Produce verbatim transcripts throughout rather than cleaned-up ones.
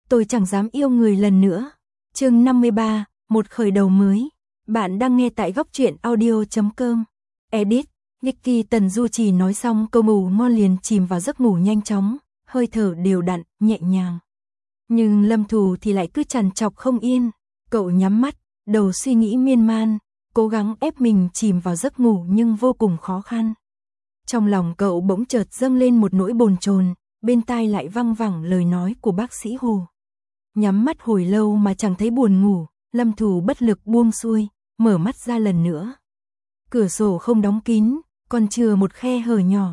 tôi chẳng dám yêu người lần nữa. Chương năm mươi ba, một khởi đầu mới. Bạn đang nghe tại góc truyện audio chấm com. Edit, Vicky Tần Du Trì nói xong câu ngủ ngon liền chìm vào giấc ngủ nhanh chóng, hơi thở đều đặn, nhẹ nhàng. Nhưng Lâm Thù thì lại cứ trằn trọc không yên, cậu nhắm mắt, đầu suy nghĩ miên man, cố gắng ép mình chìm vào giấc ngủ nhưng vô cùng khó khăn. Trong lòng cậu bỗng chợt dâng lên một nỗi bồn chồn, bên tai lại văng vẳng lời nói của bác sĩ Hồ. Nhắm mắt hồi lâu mà chẳng thấy buồn ngủ, Lâm Thù bất lực buông xuôi, mở mắt ra lần nữa. Cửa sổ không đóng kín, còn chừa một khe hở nhỏ.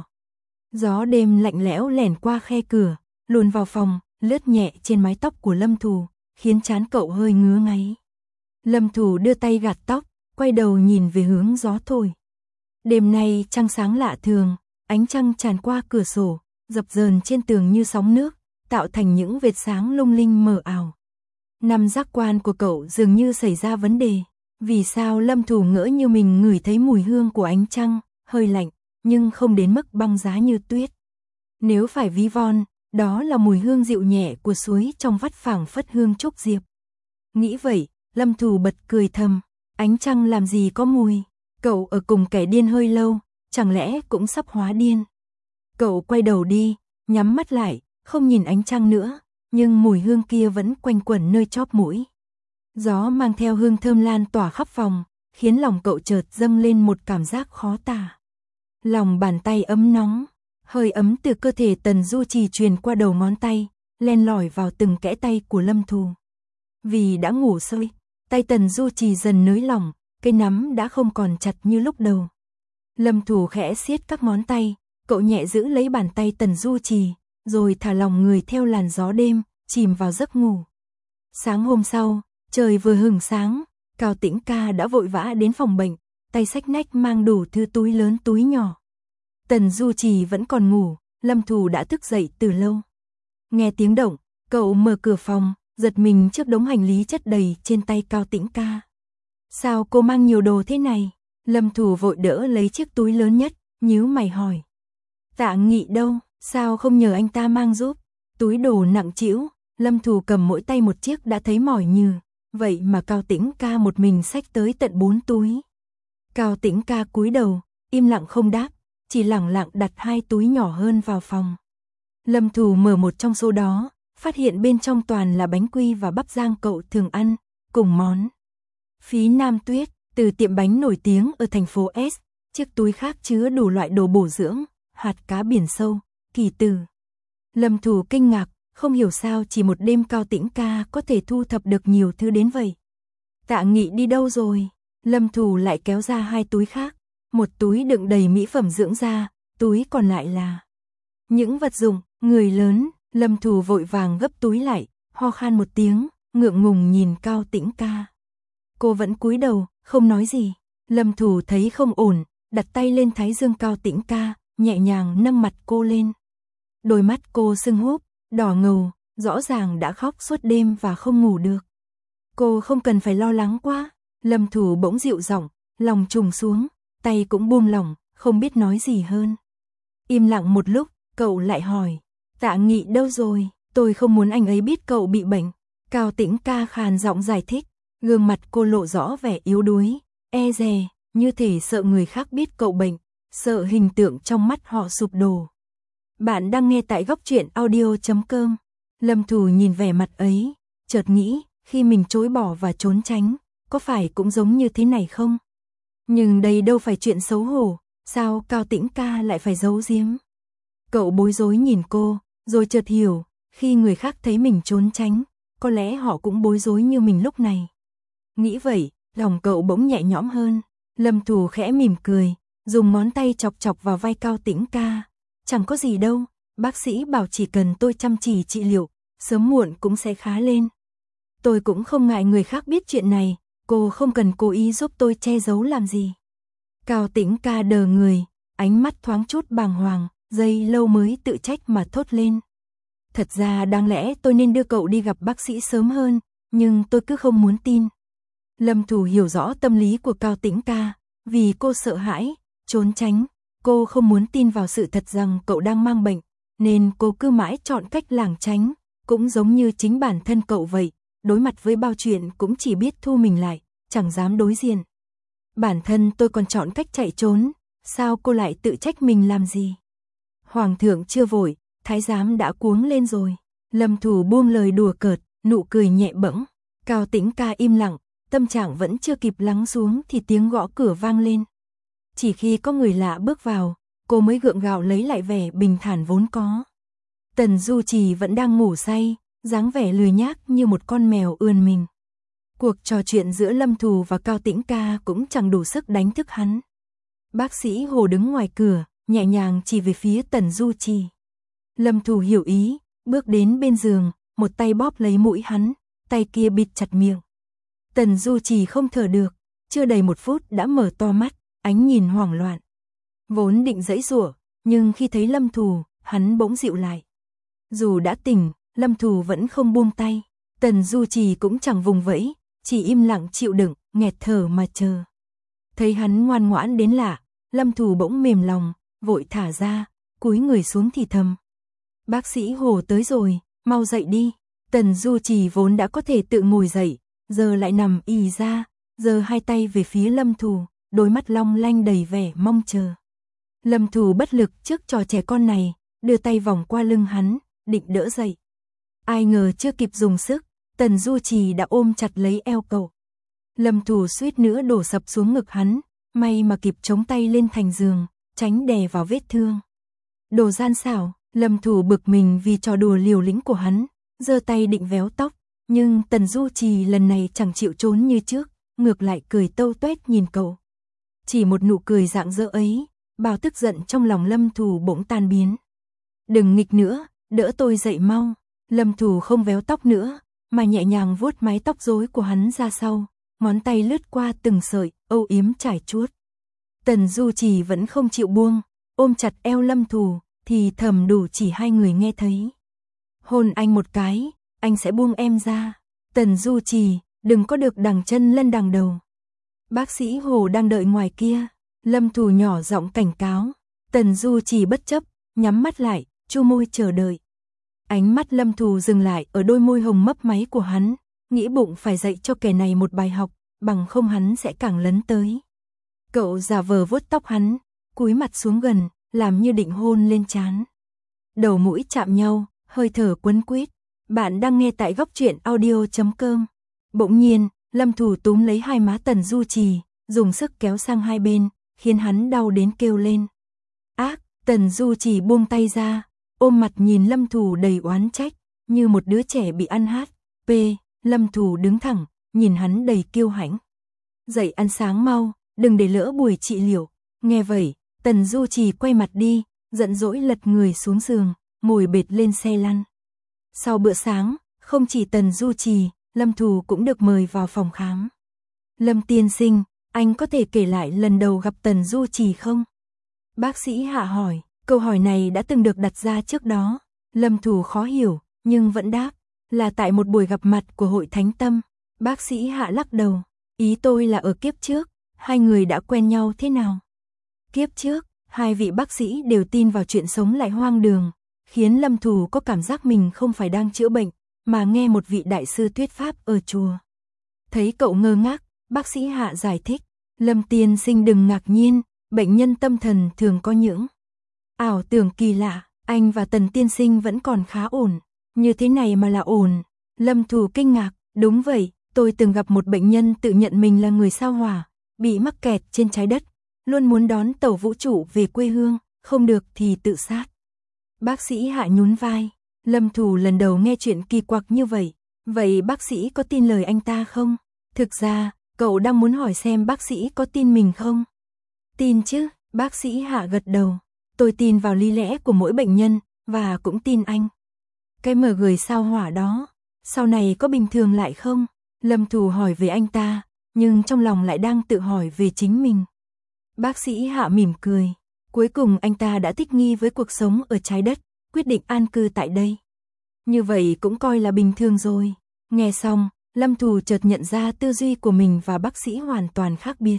Gió đêm lạnh lẽo lẻn qua khe cửa, luồn vào phòng, lướt nhẹ trên mái tóc của Lâm Thù, khiến trán cậu hơi ngứa ngáy. Lâm Thù đưa tay gạt tóc, quay đầu nhìn về hướng gió thổi. Đêm nay trăng sáng lạ thường, ánh trăng tràn qua cửa sổ, dập dờn trên tường như sóng nước, tạo thành những vệt sáng lung linh mờ ảo. Năm giác quan của cậu dường như xảy ra vấn đề. Vì sao Lâm Thù ngỡ như mình ngửi thấy mùi hương của ánh trăng, hơi lạnh, nhưng không đến mức băng giá như tuyết. Nếu phải ví von, đó là mùi hương dịu nhẹ của suối trong vắt phảng phất hương trúc diệp. Nghĩ vậy, Lâm Thù bật cười thầm, ánh trăng làm gì có mùi, cậu ở cùng kẻ điên hơi lâu, chẳng lẽ cũng sắp hóa điên. Cậu quay đầu đi, nhắm mắt lại, không nhìn ánh trăng nữa, nhưng mùi hương kia vẫn quanh quẩn nơi chóp mũi. Gió mang theo hương thơm lan tỏa khắp phòng, khiến lòng cậu chợt dâng lên một cảm giác khó tả. Lòng bàn tay ấm nóng, hơi ấm từ cơ thể Tần Du Trì truyền qua đầu ngón tay, len lỏi vào từng kẽ tay của Lâm Thù. Vì đã ngủ sâu, tay Tần Du Trì dần nới lỏng, cây nắm đã không còn chặt như lúc đầu. Lâm Thù khẽ siết các ngón tay, cậu nhẹ giữ lấy bàn tay Tần Du Trì, rồi thả lòng người theo làn gió đêm, chìm vào giấc ngủ. Sáng hôm sau, trời vừa hửng sáng, Cao Tĩnh Ca đã vội vã đến phòng bệnh, tay xách nách mang đủ thứ túi lớn túi nhỏ. Tần Du Trì vẫn còn ngủ, Lâm Thù đã thức dậy từ lâu. Nghe tiếng động, cậu mở cửa phòng, giật mình trước đống hành lý chất đầy trên tay Cao Tĩnh Ca. Sao cô mang nhiều đồ thế này? Lâm Thù vội đỡ lấy chiếc túi lớn nhất, nhíu mày hỏi. Tạ Nghị đâu, sao không nhờ anh ta mang giúp? Túi đồ nặng trĩu, Lâm Thù cầm mỗi tay một chiếc đã thấy mỏi nhừ, vậy mà Cao Tĩnh Ca một mình xách tới tận bốn túi. Cao Tĩnh Ca cúi đầu, im lặng không đáp, chỉ lẳng lặng đặt hai túi nhỏ hơn vào phòng. Lâm Thù mở một trong số đó, phát hiện bên trong toàn là bánh quy và bắp rang cậu thường ăn, cùng món Phí Nam Tuyết, từ tiệm bánh nổi tiếng ở thành phố S, chiếc túi khác chứa đủ loại đồ bổ dưỡng, hạt cá biển sâu, kỳ từ. Lâm Thù kinh ngạc, không hiểu sao chỉ một đêm Cao Tĩnh Ca có thể thu thập được nhiều thứ đến vậy. Tạ Nghị đi đâu rồi? Lâm Thù lại kéo ra hai túi khác, một túi đựng đầy mỹ phẩm dưỡng da, túi còn lại là những vật dụng, người lớn. Lâm Thù vội vàng gấp túi lại, ho khan một tiếng, ngượng ngùng nhìn Cao Tĩnh Ca. Cô vẫn cúi đầu, không nói gì. Lâm Thù thấy không ổn, đặt tay lên thái dương Cao Tĩnh Ca, nhẹ nhàng nâng mặt cô lên. Đôi mắt cô sưng húp, đỏ ngầu, rõ ràng đã khóc suốt đêm và không ngủ được. Cô không cần phải lo lắng quá. Lâm Thù bỗng dịu giọng, lòng trùng xuống, tay cũng buông lỏng, không biết nói gì hơn. Im lặng một lúc, cậu lại hỏi. Tạ Nghị đâu rồi? Tôi không muốn anh ấy biết cậu bị bệnh. Cao Tĩnh Ca khàn giọng giải thích, gương mặt cô lộ rõ vẻ yếu đuối, e dè, như thể sợ người khác biết cậu bệnh, sợ hình tượng trong mắt họ sụp đổ. Bạn đang nghe tại góc truyện audio chấm com. Lâm Thù nhìn vẻ mặt ấy, chợt nghĩ, khi mình chối bỏ và trốn tránh, có phải cũng giống như thế này không? Nhưng đây đâu phải chuyện xấu hổ, sao Cao Tĩnh Ca lại phải giấu giếm? Cậu bối rối nhìn cô, rồi chợt hiểu, khi người khác thấy mình trốn tránh, có lẽ họ cũng bối rối như mình lúc này. Nghĩ vậy, lòng cậu bỗng nhẹ nhõm hơn. Lâm Thù khẽ mỉm cười, dùng ngón tay chọc chọc vào vai Cao Tĩnh Ca. Chẳng có gì đâu, bác sĩ bảo chỉ cần tôi chăm chỉ trị liệu, sớm muộn cũng sẽ khá lên. Tôi cũng không ngại người khác biết chuyện này, cô không cần cố ý giúp tôi che giấu làm gì. Cao Tĩnh Ca đờ người, ánh mắt thoáng chút bàng hoàng, giây lâu mới tự trách mà thốt lên. Thật ra đáng lẽ tôi nên đưa cậu đi gặp bác sĩ sớm hơn, nhưng tôi cứ không muốn tin. Lâm Thù hiểu rõ tâm lý của Cao Tĩnh Ca, vì cô sợ hãi, trốn tránh, cô không muốn tin vào sự thật rằng cậu đang mang bệnh, nên cô cứ mãi chọn cách lảng tránh, cũng giống như chính bản thân cậu vậy, đối mặt với bao chuyện cũng chỉ biết thu mình lại, chẳng dám đối diện. Bản thân tôi còn chọn cách chạy trốn, sao cô lại tự trách mình làm gì? Hoàng thượng chưa vội, thái giám đã cuống lên rồi. Lâm Thủ buông lời đùa cợt, nụ cười nhẹ bẫng. Cao Tĩnh Ca im lặng, tâm trạng vẫn chưa kịp lắng xuống thì tiếng gõ cửa vang lên. Chỉ khi có người lạ bước vào, cô mới gượng gạo lấy lại vẻ bình thản vốn có. Tần Du Trì vẫn đang ngủ say, dáng vẻ lười nhác như một con mèo ườn mình. Cuộc trò chuyện giữa Lâm Thù và Cao Tĩnh Ca cũng chẳng đủ sức đánh thức hắn. Bác sĩ Hồ đứng ngoài cửa, nhẹ nhàng chỉ về phía Tần Du Trì. Lâm Thù hiểu ý, bước đến bên giường, một tay bóp lấy mũi hắn, tay kia bịt chặt miệng. Tần Du Trì không thở được, chưa đầy một phút đã mở to mắt, ánh nhìn hoảng loạn. Vốn định giãy giụa, nhưng khi thấy Lâm Thù, hắn bỗng dịu lại. Dù đã tỉnh, Lâm Thù vẫn không buông tay. Tần Du Trì cũng chẳng vùng vẫy, chỉ im lặng chịu đựng, nghẹt thở mà chờ. Thấy hắn ngoan ngoãn đến lạ, Lâm Thù bỗng mềm lòng, vội thả ra, cúi người xuống thì thầm. Bác sĩ Hồ tới rồi, mau dậy đi. Tần Du Trì vốn đã có thể tự ngồi dậy, giờ lại nằm ì ra, giơ hai tay về phía Lâm Thù, đôi mắt long lanh đầy vẻ mong chờ. Lâm Thù bất lực trước trò trẻ con này, đưa tay vòng qua lưng hắn, định đỡ dậy. Ai ngờ chưa kịp dùng sức, Tần Du Trì đã ôm chặt lấy eo cậu. Lâm Thù suýt nữa đổ sập xuống ngực hắn, may mà kịp chống tay lên thành giường, tránh đè vào vết thương. Đồ gian xảo, Lâm Thù bực mình vì trò đùa liều lĩnh của hắn, giơ tay định véo tóc, nhưng Tần Du Trì lần này chẳng chịu trốn như trước, ngược lại cười tâu tuét nhìn cậu. Chỉ một nụ cười rạng rỡ ấy, bao tức giận trong lòng Lâm Thù bỗng tan biến. Đừng nghịch nữa, đỡ tôi dậy mau. Lâm Thù không véo tóc nữa, mà nhẹ nhàng vuốt mái tóc rối của hắn ra sau, ngón tay lướt qua từng sợi, âu yếm trải chuốt. Tần Du Trì vẫn không chịu buông, ôm chặt eo Lâm Thù, thì thầm đủ chỉ hai người nghe thấy. Hôn anh một cái, anh sẽ buông em ra. Tần Du Trì, đừng có được đằng chân lân đằng đầu. Bác sĩ Hồ đang đợi ngoài kia. Lâm Thù nhỏ giọng cảnh cáo. Tần Du Trì bất chấp, nhắm mắt lại, chu môi chờ đợi. Ánh mắt Lâm Thù dừng lại ở đôi môi hồng mấp máy của hắn, nghĩ bụng phải dạy cho kẻ này một bài học, bằng không hắn sẽ càng lấn tới. Cậu giả vờ vuốt tóc hắn, cúi mặt xuống gần, làm như định hôn lên trán. Đầu mũi chạm nhau, hơi thở quấn quýt. Bạn đang nghe tại góc truyện audio chấm com. Bỗng nhiên, Lâm Thù túm lấy hai má Tần Du Trì, dùng sức kéo sang hai bên, khiến hắn đau đến kêu lên. Ác, Tần Du Trì buông tay ra, ôm mặt nhìn Lâm Thù đầy oán trách, như một đứa trẻ bị ăn hát. P. Lâm Thù đứng thẳng, nhìn hắn đầy kiêu hãnh. Dậy ăn sáng mau, đừng để lỡ buổi trị liệu. Nghe vậy, Tần Du Trì quay mặt đi, giận dỗi lật người xuống giường, ngồi bệt lên xe lăn. Sau bữa sáng, không chỉ Tần Du Trì, Lâm Thù cũng được mời vào phòng khám. Lâm tiên sinh, anh có thể kể lại lần đầu gặp Tần Du Trì không? Bác sĩ Hạ hỏi, câu hỏi này đã từng được đặt ra trước đó. Lâm Thù khó hiểu, nhưng vẫn đáp, là tại một buổi gặp mặt của hội Thánh Tâm. Bác sĩ Hạ lắc đầu, ý tôi là ở kiếp trước, hai người đã quen nhau thế nào? Kiếp trước, hai vị bác sĩ đều tin vào chuyện sống lại hoang đường, khiến Lâm Thù có cảm giác mình không phải đang chữa bệnh, mà nghe một vị đại sư thuyết pháp ở chùa. Thấy cậu ngơ ngác, bác sĩ Hạ giải thích, Lâm tiên sinh đừng ngạc nhiên, bệnh nhân tâm thần thường có những ảo tưởng kỳ lạ, anh và Tần tiên sinh vẫn còn khá ổn, như thế này mà là ổn. Lâm Thù kinh ngạc, đúng vậy, tôi từng gặp một bệnh nhân tự nhận mình là người sao Hỏa, bị mắc kẹt trên trái đất, luôn muốn đón tàu vũ trụ về quê hương, không được thì tự sát. Bác sĩ Hạ nhún vai, Lâm Thù lần đầu nghe chuyện kỳ quặc như vậy, vậy bác sĩ có tin lời anh ta không? Thực ra, cậu đang muốn hỏi xem bác sĩ có tin mình không? Tin chứ, bác sĩ Hạ gật đầu, tôi tin vào lý lẽ của mỗi bệnh nhân, và cũng tin anh. Cái mờ người sao Hỏa đó, sau này có bình thường lại không? Lâm Thù hỏi về anh ta, nhưng trong lòng lại đang tự hỏi về chính mình. Bác sĩ Hạ mỉm cười, cuối cùng anh ta đã thích nghi với cuộc sống ở trái đất, quyết định an cư tại đây. Như vậy cũng coi là bình thường rồi. Nghe xong, Lâm Thù chợt nhận ra tư duy của mình và bác sĩ hoàn toàn khác biệt.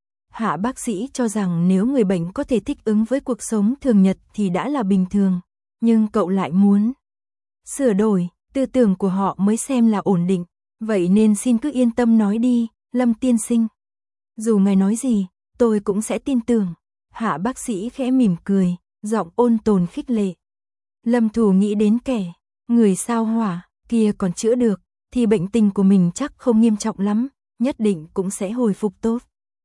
Hạ bác sĩ cho rằng nếu người bệnh có thể thích ứng với cuộc sống thường nhật thì đã là bình thường, nhưng cậu lại muốn sửa đổi. tư tưởng của họ mới xem là ổn định, vậy nên xin cứ yên tâm nói đi, Lâm tiên sinh. Dù ngài nói gì, tôi cũng sẽ tin tưởng. Hạ bác sĩ khẽ mỉm cười, giọng ôn tồn khích lệ. Lâm Thủ nghĩ đến kẻ, người sao hỏa, kia còn chữa được, thì bệnh tình của mình chắc không nghiêm trọng lắm, nhất định cũng sẽ hồi phục tốt.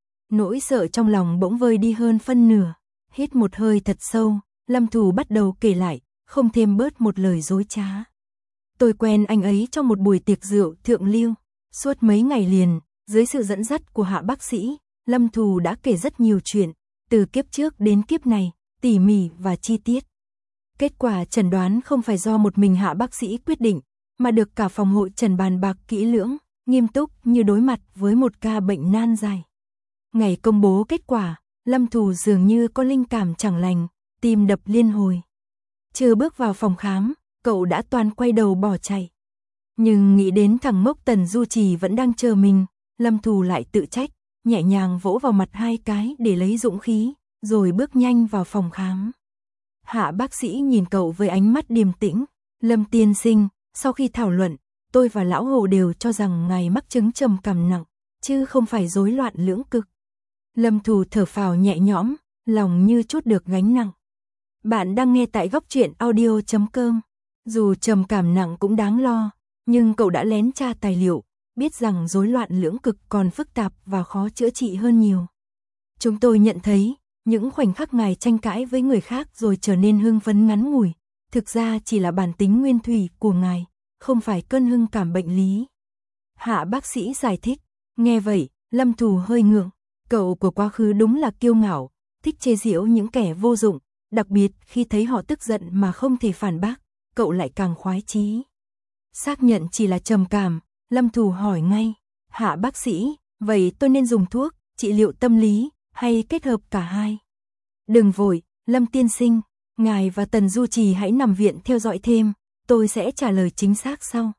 Nỗi sợ trong lòng bỗng vơi đi hơn phân nửa, hít một hơi thật sâu, Lâm Thủ bắt đầu kể lại, không thêm bớt một lời dối trá. Tôi quen anh ấy trong một buổi tiệc rượu thượng lưu, suốt mấy ngày liền, dưới sự dẫn dắt của Hạ bác sĩ, Lâm Thủ đã kể rất nhiều chuyện, từ kiếp trước đến kiếp này, tỉ mỉ và chi tiết. Kết quả chẩn đoán không phải do một mình Hạ bác sĩ quyết định, mà được cả phòng hội trần bàn bạc kỹ lưỡng, nghiêm túc như đối mặt với một ca bệnh nan giải. Ngày công bố kết quả, Lâm Thủ dường như có linh cảm chẳng lành, tim đập liên hồi. Chưa bước vào phòng khám, cậu đã toàn quay đầu bỏ chạy. Nhưng nghĩ đến thằng ngốc Tần Du Trì vẫn đang chờ mình, Lâm Thủ lại tự trách, nhẹ nhàng vỗ vào mặt hai cái để lấy dũng khí, rồi bước nhanh vào phòng khám. Hạ bác sĩ nhìn cậu với ánh mắt điềm tĩnh. Lâm tiên sinh, sau khi thảo luận, tôi và lão Hồ đều cho rằng ngài mắc chứng trầm cảm nặng, chứ không phải rối loạn lưỡng cực. Lâm Thủ thở phào nhẹ nhõm, lòng như chút được gánh nặng. Bạn đang nghe tại góc truyện audio chấm com. Dù trầm cảm nặng cũng đáng lo, nhưng cậu đã lén tra tài liệu, biết rằng rối loạn lưỡng cực còn phức tạp và khó chữa trị hơn nhiều. Chúng tôi nhận thấy, những khoảnh khắc ngài tranh cãi với người khác rồi trở nên hưng phấn ngắn ngủi, thực ra chỉ là bản tính nguyên thủy của ngài, không phải cơn hưng cảm bệnh lý. Hạ bác sĩ giải thích, nghe vậy, Lâm Thủ hơi ngượng, cậu của quá khứ đúng là kiêu ngạo, thích chê giễu những kẻ vô dụng, đặc biệt khi thấy họ tức giận mà không thể phản bác, cậu lại càng khoái chí. Xác nhận chỉ là trầm cảm, Lâm Thủ hỏi ngay, Hạ bác sĩ, vậy tôi nên dùng thuốc, trị liệu tâm lý, hay kết hợp cả hai? Đừng vội, Lâm tiên sinh, ngài và Tần Du Trì hãy nằm viện theo dõi thêm, tôi sẽ trả lời chính xác sau.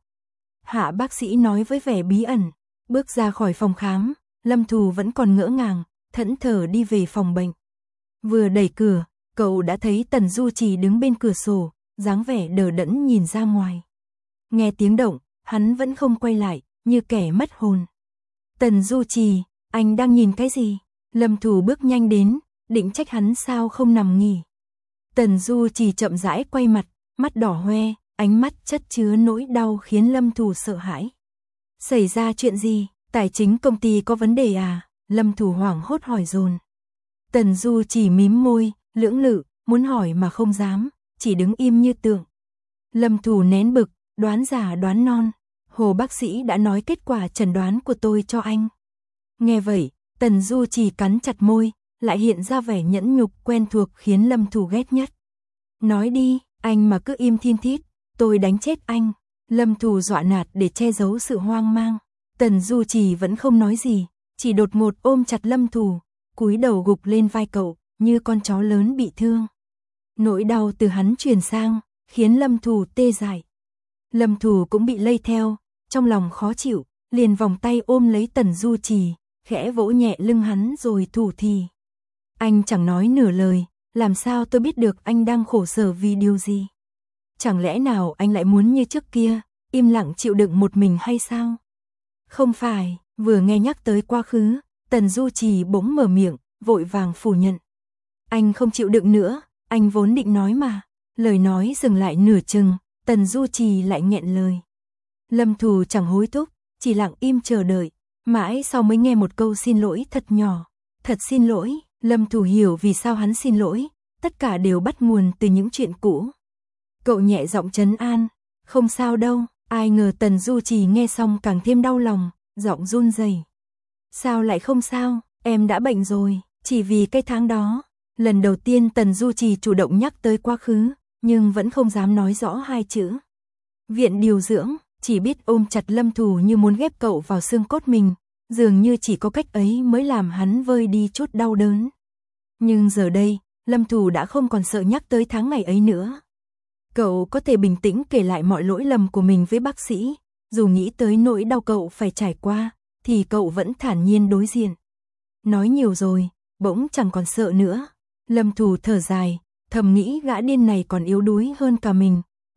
Hạ bác sĩ nói với vẻ bí ẩn, bước ra khỏi phòng khám, Lâm Thủ vẫn còn ngỡ ngàng, thẫn thờ đi về phòng bệnh. Vừa đẩy cửa, cậu đã thấy Tần Du Trì đứng bên cửa sổ, dáng vẻ đờ đẫn nhìn ra ngoài. Nghe tiếng động, hắn vẫn không quay lại, như kẻ mất hồn. Tần Du Trì, anh đang nhìn cái gì? Lâm Thủ bước nhanh đến, định trách hắn sao không nằm nghỉ. Tần Du Trì chậm rãi quay mặt, mắt đỏ hoe, ánh mắt chất chứa nỗi đau khiến Lâm Thủ sợ hãi. Xảy ra chuyện gì? Tài chính công ty có vấn đề à? Lâm Thủ hoảng hốt hỏi dồn. Tần Du Trì mím môi, lưỡng lự, muốn hỏi mà không dám, chỉ đứng im như tượng. Lâm Thủ nén bực, đoán già đoán non. Hồ bác sĩ đã nói kết quả chẩn đoán của tôi cho anh. Nghe vậy, Tần Du Trì cắn chặt môi, lại hiện ra vẻ nhẫn nhục quen thuộc khiến Lâm Thủ ghét nhất. Nói đi, anh mà cứ im thin thít, tôi đánh chết anh. Lâm Thủ dọa nạt để che giấu sự hoang mang. Tần Du Trì vẫn không nói gì, chỉ đột ngột ôm chặt Lâm Thủ, cúi đầu gục lên vai cậu, như con chó lớn bị thương. Nỗi đau từ hắn truyền sang, khiến Lâm Thủ tê dại. Lâm Thủ cũng bị lây theo, trong lòng khó chịu, liền vòng tay ôm lấy Tần Du Trì, khẽ vỗ nhẹ lưng hắn rồi thủ thỉ. Anh chẳng nói nửa lời, làm sao tôi biết được anh đang khổ sở vì điều gì? Chẳng lẽ nào anh lại muốn như trước kia, im lặng chịu đựng một mình hay sao? Không phải, vừa nghe nhắc tới quá khứ, Tần Du Trì bỗng mở miệng, vội vàng phủ nhận. Anh không chịu đựng nữa, anh vốn định nói mà. Lời nói dừng lại nửa chừng, Tần Du Trì lại nghẹn lời. Lâm Thủ chẳng hối thúc, chỉ lặng im chờ đợi, mãi sau mới nghe một câu xin lỗi thật nhỏ. Thật xin lỗi, Lâm Thủ hiểu vì sao hắn xin lỗi, tất cả đều bắt nguồn từ những chuyện cũ. Cậu nhẹ giọng trấn an, không sao đâu, ai ngờ Tần Du Trì nghe xong càng thêm đau lòng, giọng run rẩy. Sao lại không sao, em đã bệnh rồi, chỉ vì cái tháng đó. Lần đầu tiên Tần Du Trì chủ động nhắc tới quá khứ, nhưng vẫn không dám nói rõ hai chữ. Viện điều dưỡng, chỉ biết ôm chặt Lâm Thủ như muốn ghép cậu vào xương cốt mình, dường như chỉ có cách ấy mới làm hắn vơi đi chút đau đớn. Nhưng giờ đây, Lâm Thủ đã không còn sợ nhắc tới tháng ngày ấy nữa. Cậu có thể bình tĩnh kể lại mọi lỗi lầm của mình với bác sĩ, dù nghĩ tới nỗi đau cậu phải trải qua, thì cậu vẫn thản nhiên đối diện. Nói nhiều rồi, bỗng chẳng còn sợ nữa. Lâm Thủ thở dài, thầm nghĩ gã điên này còn yếu đuối hơn cả mình,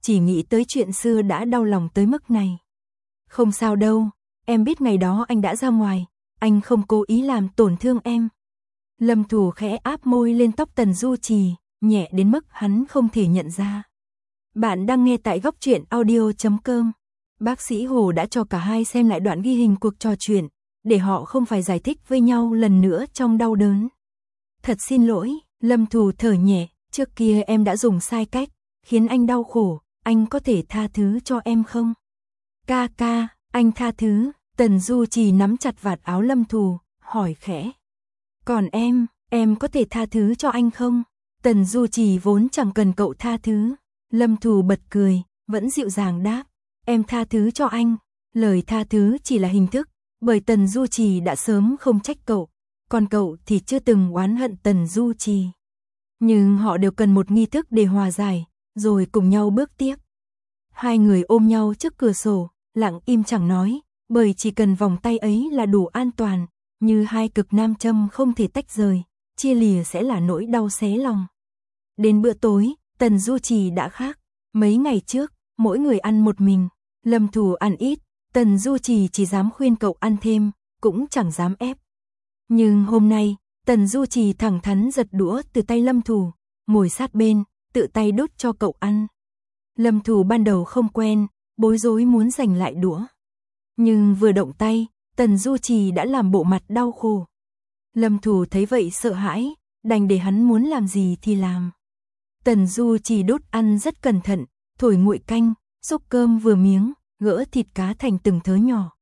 chỉ nghĩ tới chuyện xưa đã đau lòng tới mức này. Không sao đâu, em biết ngày đó anh đã ra ngoài, anh không cố ý làm tổn thương em. Lâm Thủ khẽ áp môi lên tóc Tần Du Trì, nhẹ đến mức hắn không thể nhận ra. Bạn đang nghe tại góc truyện audio chấm com. Bác sĩ Hồ đã cho cả hai xem lại đoạn ghi hình cuộc trò chuyện, để họ không phải giải thích với nhau lần nữa trong đau đớn. Thật xin lỗi, Lâm Thủ thở nhẹ, trước kia em đã dùng sai cách, khiến anh đau khổ, anh có thể tha thứ cho em không? Ca ca, anh tha thứ. Tần Du Trì nắm chặt vạt áo Lâm Thủ, hỏi khẽ. Còn em, em có thể tha thứ cho anh không? Tần Du Trì vốn chẳng cần cậu tha thứ. Lâm Thủ bật cười, vẫn dịu dàng đáp. Em tha thứ cho anh. Lời tha thứ chỉ là hình thức, bởi Tần Du Trì đã sớm không trách cậu, còn cậu thì chưa từng oán hận Tần Du Trì. Nhưng họ đều cần một nghi thức để hòa giải, rồi cùng nhau bước tiếp. Hai người ôm nhau trước cửa sổ, lặng im chẳng nói, bởi chỉ cần vòng tay ấy là đủ an toàn, như hai cực nam châm không thể tách rời, chia lìa sẽ là nỗi đau xé lòng. Đến bữa tối, Tần Du Trì đã khác. Mấy ngày trước, mỗi người ăn một mình, Lâm Thủ ăn ít, Tần Du Trì chỉ dám khuyên cậu ăn thêm, cũng chẳng dám ép. Nhưng hôm nay, Tần Du Trì thẳng thắn giật đũa từ tay Lâm Thủ, ngồi sát bên, tự tay đút cho cậu ăn. Lâm Thủ ban đầu không quen, bối rối muốn giành lại đũa. Nhưng vừa động tay, Tần Du Trì đã làm bộ mặt đau khổ. Lâm Thủ thấy vậy sợ hãi, đành để hắn muốn làm gì thì làm. Tần Du Trì đút ăn rất cẩn thận, thổi nguội canh, xúc cơm vừa miếng, gỡ thịt cá thành từng thớ nhỏ.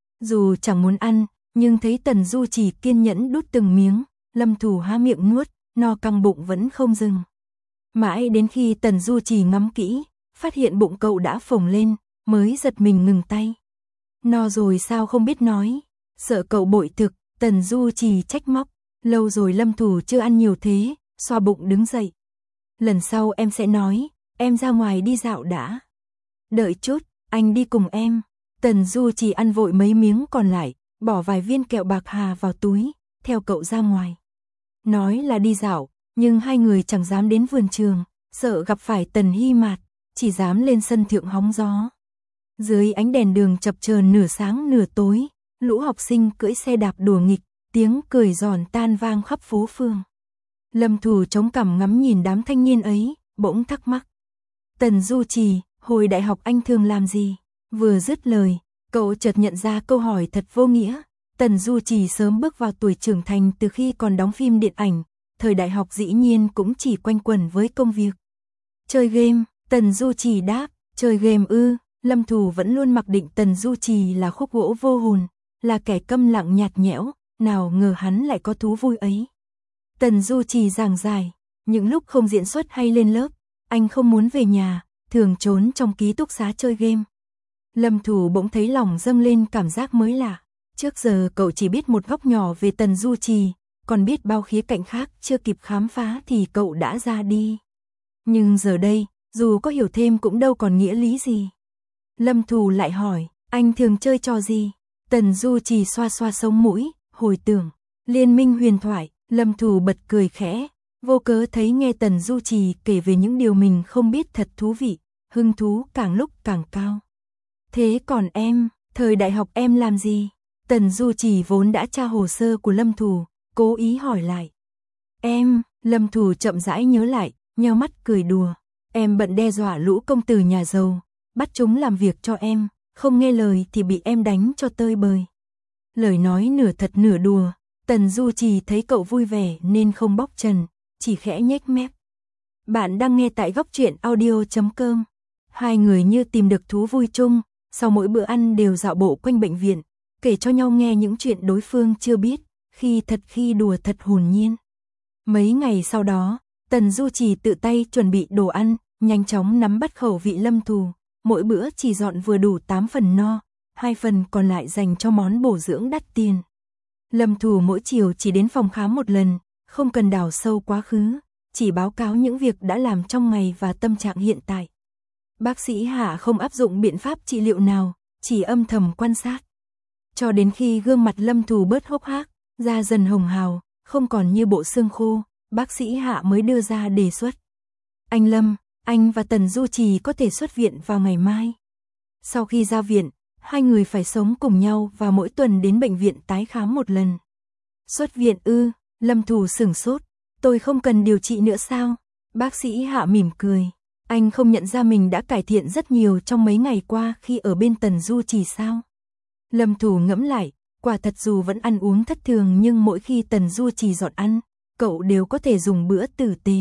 Dù chẳng muốn ăn, nhưng thấy Tần Du Trì kiên nhẫn đút từng miếng, Lâm Thủ há miệng nuốt, no căng bụng vẫn không dừng. Mãi đến khi Tần Du Trì ngắm kỹ, phát hiện bụng cậu đã phồng lên, mới giật mình ngừng tay. No rồi sao không biết nói, sợ cậu bội thực, Tần Du Trì trách móc, lâu rồi Lâm Thủ chưa ăn nhiều thế, xoa bụng đứng dậy. Lần sau em sẽ nói, em ra ngoài đi dạo đã. Đợi chút, anh đi cùng em. Tần Du Trì ăn vội mấy miếng còn lại, bỏ vài viên kẹo bạc hà vào túi, theo cậu ra ngoài. Nói là đi dạo, nhưng hai người chẳng dám đến vườn trường, sợ gặp phải Tần Hy Mạt, chỉ dám lên sân thượng hóng gió. Dưới ánh đèn đường chập chờn nửa sáng nửa tối, lũ học sinh cưỡi xe đạp đùa nghịch, tiếng cười giòn tan vang khắp phố phường. Lâm Thủ chống cằm ngắm nhìn đám thanh niên ấy, bỗng thắc mắc. Tần Du Trì, hồi đại học anh thường làm gì? Vừa dứt lời, cậu chợt nhận ra câu hỏi thật vô nghĩa. Tần Du Trì sớm bước vào tuổi trưởng thành từ khi còn đóng phim điện ảnh, thời đại học dĩ nhiên cũng chỉ quanh quẩn với công việc. Chơi game, Tần Du Trì đáp, chơi game ư? Lâm Thủ vẫn luôn mặc định Tần Du Trì là khúc gỗ vô hồn, là kẻ câm lặng nhạt nhẽo, nào ngờ hắn lại có thú vui ấy. Tần Du Trì giảng giải, những lúc không diễn xuất hay lên lớp, anh không muốn về nhà, thường trốn trong ký túc xá chơi game. Lâm Thủ bỗng thấy lòng dâng lên cảm giác mới lạ. Trước giờ cậu chỉ biết một góc nhỏ về Tần Du Trì, còn biết bao khía cạnh khác chưa kịp khám phá thì cậu đã ra đi. Nhưng giờ đây, dù có hiểu thêm cũng đâu còn nghĩa lý gì. Lâm Thủ lại hỏi, anh thường chơi trò gì? Tần Du Trì xoa xoa sống mũi, hồi tưởng, liên minh huyền thoại. Lâm Thủ bật cười khẽ, vô cớ thấy nghe Tần Du Trì kể về những điều mình không biết thật thú vị, hứng thú càng lúc càng cao. Thế còn em, thời đại học em làm gì? Tần Du Trì vốn đã tra hồ sơ của Lâm Thủ, cố ý hỏi lại. Em, Lâm Thủ chậm rãi nhớ lại, nheo mắt cười đùa. Em bận đe dọa lũ công tử nhà giàu, bắt chúng làm việc cho em, không nghe lời thì bị em đánh cho tơi bời. Lời nói nửa thật nửa đùa, Tần Du Trì thấy cậu vui vẻ nên không bóc trần, chỉ khẽ nhếch mép. Bạn đang nghe tại góc truyện audio chấm com. Hai người như tìm được thú vui chung, sau mỗi bữa ăn đều dạo bộ quanh bệnh viện, kể cho nhau nghe những chuyện đối phương chưa biết, khi thật khi đùa thật hồn nhiên. Mấy ngày sau đó, Tần Du Trì tự tay chuẩn bị đồ ăn, nhanh chóng nắm bắt khẩu vị Lâm Thủ, mỗi bữa chỉ dọn vừa đủ tám phần no, hai phần còn lại dành cho món bổ dưỡng đắt tiền. Lâm Thủ mỗi chiều chỉ đến phòng khám một lần, không cần đào sâu quá khứ, chỉ báo cáo những việc đã làm trong ngày và tâm trạng hiện tại. Bác sĩ Hạ không áp dụng biện pháp trị liệu nào, chỉ âm thầm quan sát. Cho đến khi gương mặt Lâm Thủ bớt hốc hác, da dần hồng hào, không còn như bộ xương khô, bác sĩ Hạ mới đưa ra đề xuất. Anh Lâm, anh và Tần Du Trì có thể xuất viện vào ngày mai. Sau khi ra viện, hai người phải sống cùng nhau và mỗi tuần đến bệnh viện tái khám một lần. Xuất viện ư? Lâm Thù sửng sốt. Tôi không cần điều trị nữa sao? Bác sĩ Hạ mỉm cười. Anh không nhận ra mình đã cải thiện rất nhiều trong mấy ngày qua khi ở bên Tần Du Trì sao? Lâm Thù ngẫm lại, quả thật dù vẫn ăn uống thất thường nhưng mỗi khi Tần Du Trì dọn ăn, cậu đều có thể dùng bữa tử tế.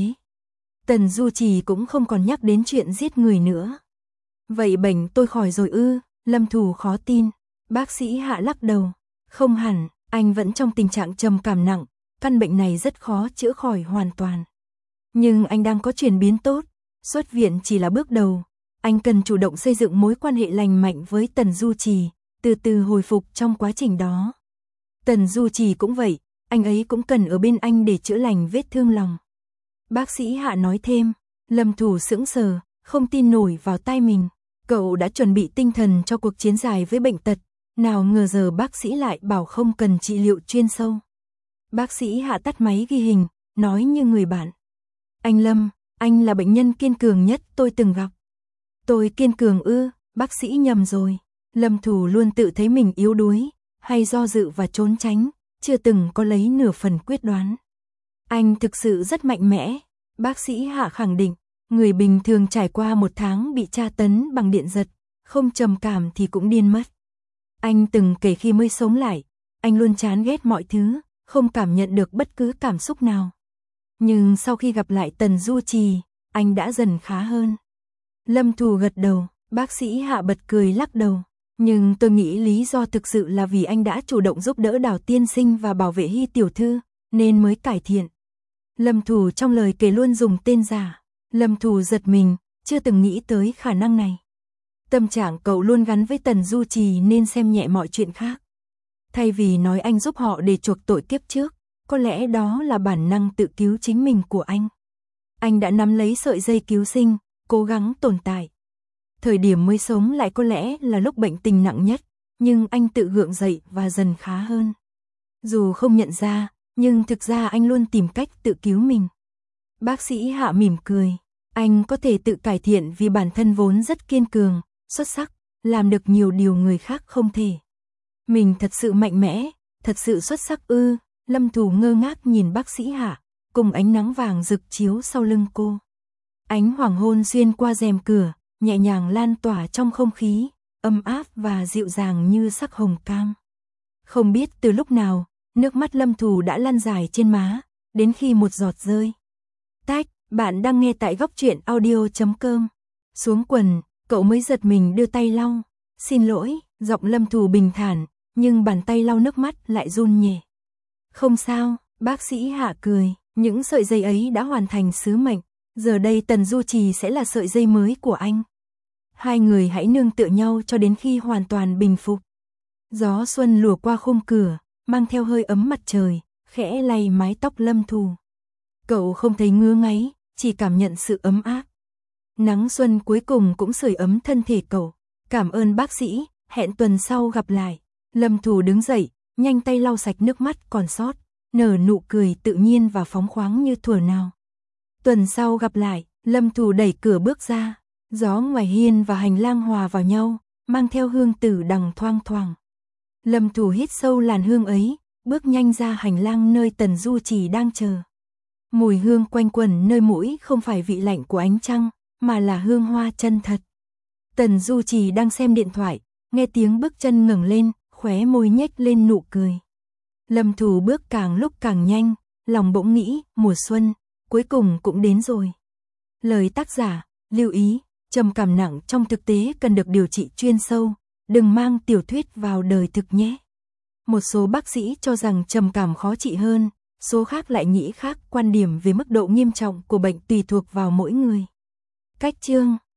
Tần Du Trì cũng không còn nhắc đến chuyện giết người nữa. Vậy bệnh tôi khỏi rồi ư? Lâm Thù khó tin. Bác sĩ Hạ lắc đầu. Không hẳn, anh vẫn trong tình trạng trầm cảm nặng, căn bệnh này rất khó chữa khỏi hoàn toàn. Nhưng anh đang có chuyển biến tốt, xuất viện chỉ là bước đầu. Anh cần chủ động xây dựng mối quan hệ lành mạnh với Tần Du Trì, từ từ hồi phục trong quá trình đó. Tần Du Trì cũng vậy, anh ấy cũng cần ở bên anh để chữa lành vết thương lòng. Bác sĩ Hạ nói thêm. Lâm Thù sững sờ, không tin nổi vào tai mình. Cậu đã chuẩn bị tinh thần cho cuộc chiến dài với bệnh tật, nào ngờ giờ bác sĩ lại bảo không cần trị liệu chuyên sâu. Bác sĩ Hạ tắt máy ghi hình, nói như người bạn. Anh Lâm, anh là bệnh nhân kiên cường nhất tôi từng gặp. Tôi kiên cường ư? Bác sĩ nhầm rồi. Lâm Thù luôn tự thấy mình yếu đuối, hay do dự và trốn tránh, chưa từng có lấy nửa phần quyết đoán. Anh thực sự rất mạnh mẽ. Bác sĩ Hạ khẳng định, người bình thường trải qua một tháng bị tra tấn bằng điện giật, không trầm cảm thì cũng điên mất. Anh từng kể khi mới sống lại, anh luôn chán ghét mọi thứ, không cảm nhận được bất cứ cảm xúc nào. Nhưng sau khi gặp lại Tần Du Trì, anh đã dần khá hơn. Lâm Thù gật đầu, bác sĩ Hạ bật cười lắc đầu. Nhưng tôi nghĩ lý do thực sự là vì anh đã chủ động giúp đỡ Đào tiên sinh và bảo vệ Hy tiểu thư, nên mới cải thiện. Lâm Thù trong lời kể luôn dùng tên giả. Lâm Thù giật mình, chưa từng nghĩ tới khả năng này. Tâm trạng cậu luôn gắn với Tần Du Trì nên xem nhẹ mọi chuyện khác. Thay vì nói anh giúp họ để chuộc tội kiếp trước, có lẽ đó là bản năng tự cứu chính mình của anh. Anh đã nắm lấy sợi dây cứu sinh, cố gắng tồn tại. Thời điểm mới sống lại có lẽ là lúc bệnh tình nặng nhất, nhưng anh tự gượng dậy và dần khá hơn. Dù không nhận ra, nhưng thực ra anh luôn tìm cách tự cứu mình. Bác sĩ Hạ mỉm cười. Anh có thể tự cải thiện vì bản thân vốn rất kiên cường, xuất sắc, làm được nhiều điều người khác không thể. Mình thật sự mạnh mẽ, thật sự xuất sắc ư? Lâm Thù ngơ ngác nhìn bác sĩ Hạ, cùng ánh nắng vàng rực chiếu sau lưng cô. Ánh hoàng hôn xuyên qua rèm cửa, nhẹ nhàng lan tỏa trong không khí, ấm áp và dịu dàng như sắc hồng cam. Không biết từ lúc nào, nước mắt Lâm Thù đã lăn dài trên má, đến khi một giọt rơi. Tách, bạn đang nghe tại góc truyện audio chấm com. Xuống quần, cậu mới giật mình đưa tay lau. Xin lỗi, giọng Lâm Thù bình thản, nhưng bàn tay lau nước mắt lại run nhẹ. Không sao, bác sĩ Hạ cười, những sợi dây ấy đã hoàn thành sứ mệnh, giờ đây Tần Du Trì sẽ là sợi dây mới của anh. Hai người hãy nương tựa nhau cho đến khi hoàn toàn bình phục. Gió xuân lùa qua khung cửa, mang theo hơi ấm mặt trời, khẽ lay mái tóc Lâm Thù. Cậu không thấy ngứa ngáy, chỉ cảm nhận sự ấm áp. Nắng xuân cuối cùng cũng sưởi ấm thân thể cậu. Cảm ơn bác sĩ, hẹn tuần sau gặp lại. Lâm Thù đứng dậy, nhanh tay lau sạch nước mắt còn sót, nở nụ cười tự nhiên và phóng khoáng như thuở nào. Tuần sau gặp lại, Lâm Thù đẩy cửa bước ra. Gió ngoài hiên và hành lang hòa vào nhau, mang theo hương tử đằng thoang thoảng. Lâm Thù hít sâu làn hương ấy, bước nhanh ra hành lang nơi Tần Du Trì đang chờ. Mùi hương quanh quẩn nơi mũi không phải vị lạnh của ánh trăng, mà là hương hoa chân thật. Tần Du Trì đang xem điện thoại, nghe tiếng bước chân ngẩng lên, khóe môi nhếch lên nụ cười. Lâm Thù bước càng lúc càng nhanh, lòng bỗng nghĩ, mùa xuân, cuối cùng cũng đến rồi. Lời tác giả, lưu ý, trầm cảm nặng trong thực tế cần được điều trị chuyên sâu, đừng mang tiểu thuyết vào đời thực nhé. Một số bác sĩ cho rằng trầm cảm khó trị hơn, số khác lại nghĩ khác, quan điểm về mức độ nghiêm trọng của bệnh tùy thuộc vào mỗi người. Cách chương